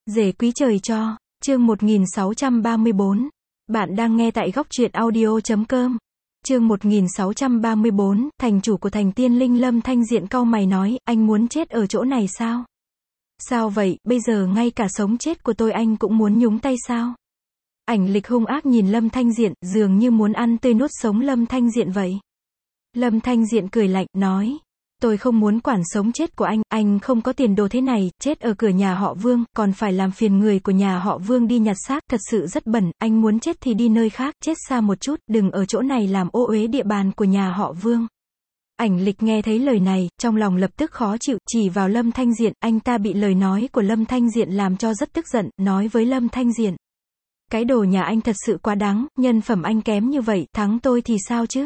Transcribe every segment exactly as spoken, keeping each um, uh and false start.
Rể quý trời cho, chương một nghìn sáu trăm ba mươi bốn. Bạn đang nghe tại góc truyện audio chấm com. Chương một nghìn sáu trăm ba mươi bốn, thành chủ của thành tiên linh. Lâm Thanh Diện cau mày nói, anh muốn chết ở chỗ này sao? Sao vậy, bây giờ ngay cả sống chết của tôi anh cũng muốn nhúng tay sao? Ảnh Lịch hung ác nhìn Lâm Thanh Diện, dường như muốn ăn tươi nuốt sống Lâm Thanh Diện vậy. Lâm Thanh Diện cười lạnh, nói, tôi không muốn quản sống chết của anh, anh không có tiền đồ thế này, chết ở cửa nhà họ Vương, còn phải làm phiền người của nhà họ Vương đi nhặt xác, thật sự rất bẩn, anh muốn chết thì đi nơi khác, chết xa một chút, đừng ở chỗ này làm ô uế địa bàn của nhà họ Vương. Ảnh Lịch nghe thấy lời này, trong lòng lập tức khó chịu, chỉ vào Lâm Thanh Diện, anh ta bị lời nói của Lâm Thanh Diện làm cho rất tức giận, nói với Lâm Thanh Diện. Cái đồ nhà anh thật sự quá đáng, nhân phẩm anh kém như vậy, thắng tôi thì sao chứ?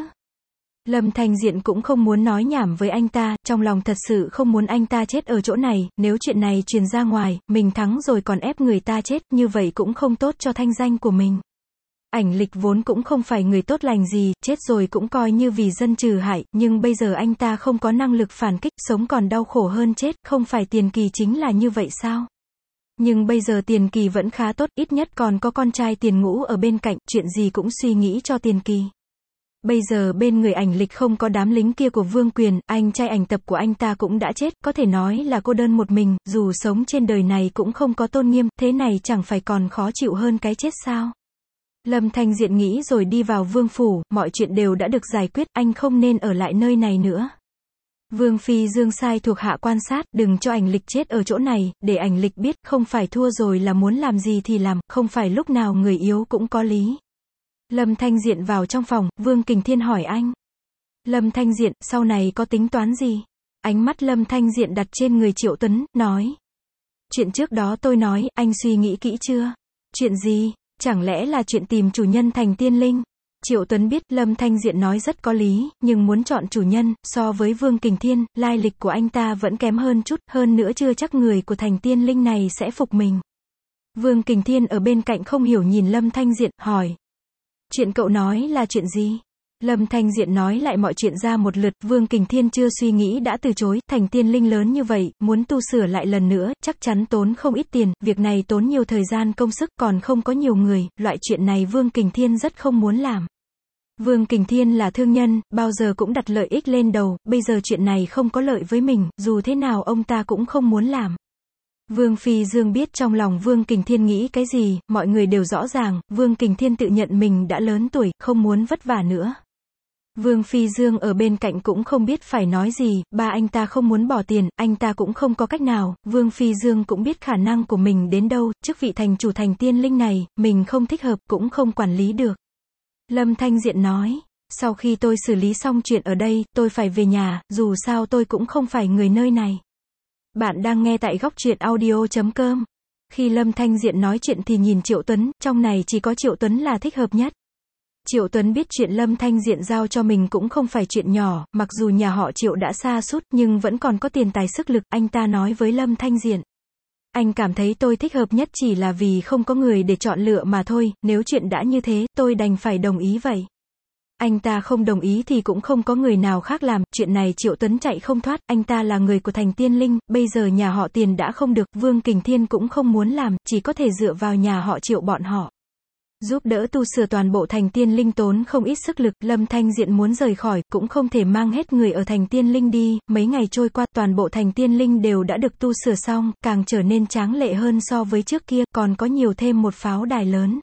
Lâm Thanh Diện cũng không muốn nói nhảm với anh ta, trong lòng thật sự không muốn anh ta chết ở chỗ này, nếu chuyện này truyền ra ngoài, mình thắng rồi còn ép người ta chết, như vậy cũng không tốt cho thanh danh của mình. Ảnh Lịch vốn cũng không phải người tốt lành gì, chết rồi cũng coi như vì dân trừ hại, nhưng bây giờ anh ta không có năng lực phản kích, sống còn đau khổ hơn chết, không phải Tiền Kỳ chính là như vậy sao? Nhưng bây giờ Tiền Kỳ vẫn khá tốt, ít nhất còn có con trai Tiền Ngũ ở bên cạnh, chuyện gì cũng suy nghĩ cho Tiền Kỳ. Bây giờ bên người Ảnh Lịch không có đám lính kia của Vương Quyền, anh trai Ảnh Tập của anh ta cũng đã chết, có thể nói là cô đơn một mình, dù sống trên đời này cũng không có tôn nghiêm, thế này chẳng phải còn khó chịu hơn cái chết sao? Lâm Thanh Diện nghĩ rồi đi vào Vương Phủ, mọi chuyện đều đã được giải quyết, anh không nên ở lại nơi này nữa. Vương Phi Dương sai thuộc hạ quan sát, đừng cho Ảnh Lịch chết ở chỗ này, để Ảnh Lịch biết, không phải thua rồi là muốn làm gì thì làm, không phải lúc nào người yếu cũng có lý. Lâm Thanh Diện vào trong phòng, Vương Kình Thiên hỏi anh. Lâm Thanh Diện, sau này có tính toán gì? Ánh mắt Lâm Thanh Diện đặt trên người Triệu Tuấn, nói. Chuyện trước đó tôi nói, anh suy nghĩ kỹ chưa? Chuyện gì? Chẳng lẽ là chuyện tìm chủ nhân thành tiên linh? Triệu Tuấn biết Lâm Thanh Diện nói rất có lý, nhưng muốn chọn chủ nhân, so với Vương Kình Thiên, lai lịch của anh ta vẫn kém hơn chút, hơn nữa chưa chắc người của thành tiên linh này sẽ phục mình. Vương Kình Thiên ở bên cạnh không hiểu nhìn Lâm Thanh Diện, hỏi. Chuyện cậu nói là chuyện gì? Lâm Thanh Diện nói lại mọi chuyện ra một lượt, Vương Kình Thiên chưa suy nghĩ đã từ chối, thành tiên linh lớn như vậy, muốn tu sửa lại lần nữa, chắc chắn tốn không ít tiền, việc này tốn nhiều thời gian công sức, còn không có nhiều người, loại chuyện này Vương Kình Thiên rất không muốn làm. Vương Kình Thiên là thương nhân, bao giờ cũng đặt lợi ích lên đầu, bây giờ chuyện này không có lợi với mình, dù thế nào ông ta cũng không muốn làm. Vương Phi Dương biết trong lòng Vương Kình Thiên nghĩ cái gì, mọi người đều rõ ràng, Vương Kình Thiên tự nhận mình đã lớn tuổi, không muốn vất vả nữa. Vương Phi Dương ở bên cạnh cũng không biết phải nói gì, ba anh ta không muốn bỏ tiền, anh ta cũng không có cách nào, Vương Phi Dương cũng biết khả năng của mình đến đâu, chức vị thành chủ thành tiên linh này, mình không thích hợp, cũng không quản lý được. Lâm Thanh Diện nói, sau khi tôi xử lý xong chuyện ở đây, tôi phải về nhà, dù sao tôi cũng không phải người nơi này. Bạn đang nghe tại góc truyện audio chấm com. Khi Lâm Thanh Diện nói chuyện thì nhìn Triệu Tuấn, trong này chỉ có Triệu Tuấn là thích hợp nhất. Triệu Tuấn biết chuyện Lâm Thanh Diện giao cho mình cũng không phải chuyện nhỏ, mặc dù nhà họ Triệu đã sa sút nhưng vẫn còn có tiền tài sức lực, anh ta nói với Lâm Thanh Diện. Anh cảm thấy tôi thích hợp nhất chỉ là vì không có người để chọn lựa mà thôi, nếu chuyện đã như thế, tôi đành phải đồng ý vậy. Anh ta không đồng ý thì cũng không có người nào khác làm, chuyện này Triệu Tuấn chạy không thoát, anh ta là người của thành tiên linh, bây giờ nhà họ Tiền đã không được, Vương Kình Thiên cũng không muốn làm, chỉ có thể dựa vào nhà họ Triệu bọn họ. Giúp đỡ tu sửa toàn bộ thành tiên linh tốn không ít sức lực, Lâm Thanh Diện muốn rời khỏi, cũng không thể mang hết người ở thành tiên linh đi, mấy ngày trôi qua, toàn bộ thành tiên linh đều đã được tu sửa xong, càng trở nên tráng lệ hơn so với trước kia, còn có nhiều thêm một pháo đài lớn.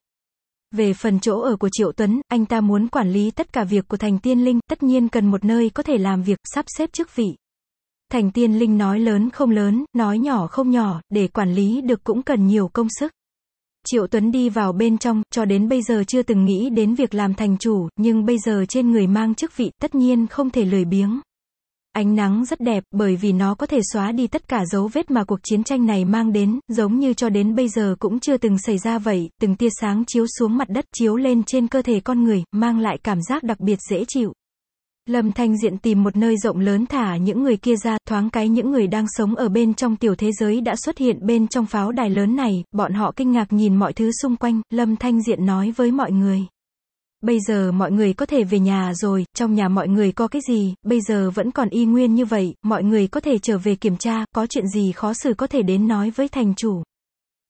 Về phần chỗ ở của Triệu Tuấn, anh ta muốn quản lý tất cả việc của thành tiên linh, tất nhiên cần một nơi có thể làm việc, sắp xếp chức vị. Thành tiên linh nói lớn không lớn, nói nhỏ không nhỏ, để quản lý được cũng cần nhiều công sức. Triệu Tuấn đi vào bên trong, cho đến bây giờ chưa từng nghĩ đến việc làm thành chủ, nhưng bây giờ trên người mang chức vị, tất nhiên không thể lười biếng. Ánh nắng rất đẹp, bởi vì nó có thể xóa đi tất cả dấu vết mà cuộc chiến tranh này mang đến, giống như cho đến bây giờ cũng chưa từng xảy ra vậy, từng tia sáng chiếu xuống mặt đất, chiếu lên trên cơ thể con người, mang lại cảm giác đặc biệt dễ chịu. Lâm Thanh Diện tìm một nơi rộng lớn thả những người kia ra, thoáng cái những người đang sống ở bên trong tiểu thế giới đã xuất hiện bên trong pháo đài lớn này, bọn họ kinh ngạc nhìn mọi thứ xung quanh, Lâm Thanh Diện nói với mọi người. Bây giờ mọi người có thể về nhà rồi, trong nhà mọi người có cái gì, bây giờ vẫn còn y nguyên như vậy, mọi người có thể trở về kiểm tra, có chuyện gì khó xử có thể đến nói với thành chủ.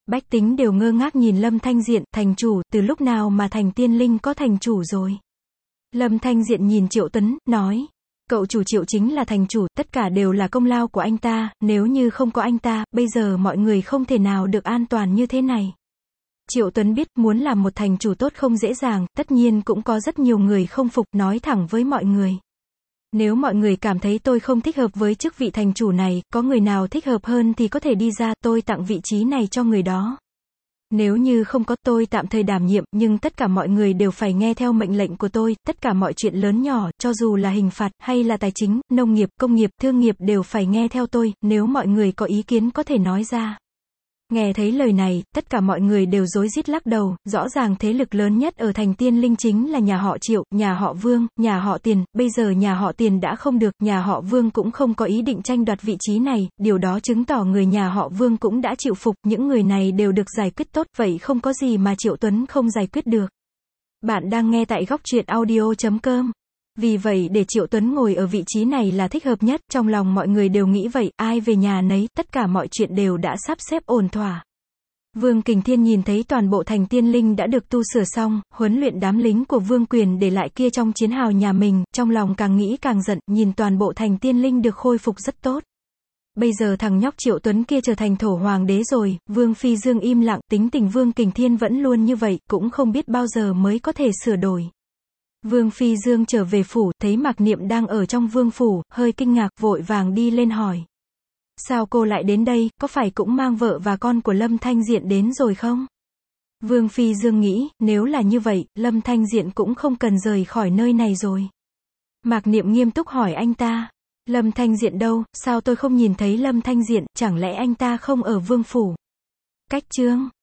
Bách tính đều ngơ ngác nhìn Lâm Thanh Diện, thành chủ, từ lúc nào mà thành tiên linh có thành chủ rồi. Lâm Thanh Diện nhìn Triệu Tuấn, nói, cậu chủ Triệu chính là thành chủ, tất cả đều là công lao của anh ta, nếu như không có anh ta, bây giờ mọi người không thể nào được an toàn như thế này. Triệu Tuấn biết, muốn làm một thành chủ tốt không dễ dàng, tất nhiên cũng có rất nhiều người không phục, nói thẳng với mọi người. Nếu mọi người cảm thấy tôi không thích hợp với chức vị thành chủ này, có người nào thích hợp hơn thì có thể đi ra, tôi tặng vị trí này cho người đó. Nếu như không có, tôi tạm thời đảm nhiệm, nhưng tất cả mọi người đều phải nghe theo mệnh lệnh của tôi, tất cả mọi chuyện lớn nhỏ, cho dù là hình phạt, hay là tài chính, nông nghiệp, công nghiệp, thương nghiệp đều phải nghe theo tôi, nếu mọi người có ý kiến có thể nói ra. Nghe thấy lời này, tất cả mọi người đều rối rít lắc đầu, rõ ràng thế lực lớn nhất ở thành Tiên Linh chính là nhà họ Triệu, nhà họ Vương, nhà họ Tiền, bây giờ nhà họ Tiền đã không được, nhà họ Vương cũng không có ý định tranh đoạt vị trí này, điều đó chứng tỏ người nhà họ Vương cũng đã chịu phục, những người này đều được giải quyết tốt, vậy không có gì mà Triệu Tuấn không giải quyết được. Bạn đang nghe tại góc truyện audio chấm com. Vì vậy để Triệu Tuấn ngồi ở vị trí này là thích hợp nhất, trong lòng mọi người đều nghĩ vậy, ai về nhà nấy, tất cả mọi chuyện đều đã sắp xếp ổn thỏa. Vương Kình Thiên nhìn thấy toàn bộ thành Tiên Linh đã được tu sửa xong, huấn luyện đám lính của Vương Quyền để lại kia trong chiến hào nhà mình, trong lòng càng nghĩ càng giận, nhìn toàn bộ thành Tiên Linh được khôi phục rất tốt. Bây giờ thằng nhóc Triệu Tuấn kia trở thành thổ hoàng đế rồi, Vương Phi Dương im lặng, tính tình Vương Kình Thiên vẫn luôn như vậy, cũng không biết bao giờ mới có thể sửa đổi. Vương Phi Dương trở về phủ, thấy Mạc Niệm đang ở trong vương phủ, hơi kinh ngạc, vội vàng đi lên hỏi. Sao cô lại đến đây, có phải cũng mang vợ và con của Lâm Thanh Diện đến rồi không? Vương Phi Dương nghĩ, nếu là như vậy, Lâm Thanh Diện cũng không cần rời khỏi nơi này rồi. Mạc Niệm nghiêm túc hỏi anh ta. Lâm Thanh Diện đâu, sao tôi không nhìn thấy Lâm Thanh Diện, chẳng lẽ anh ta không ở vương phủ? Cách chương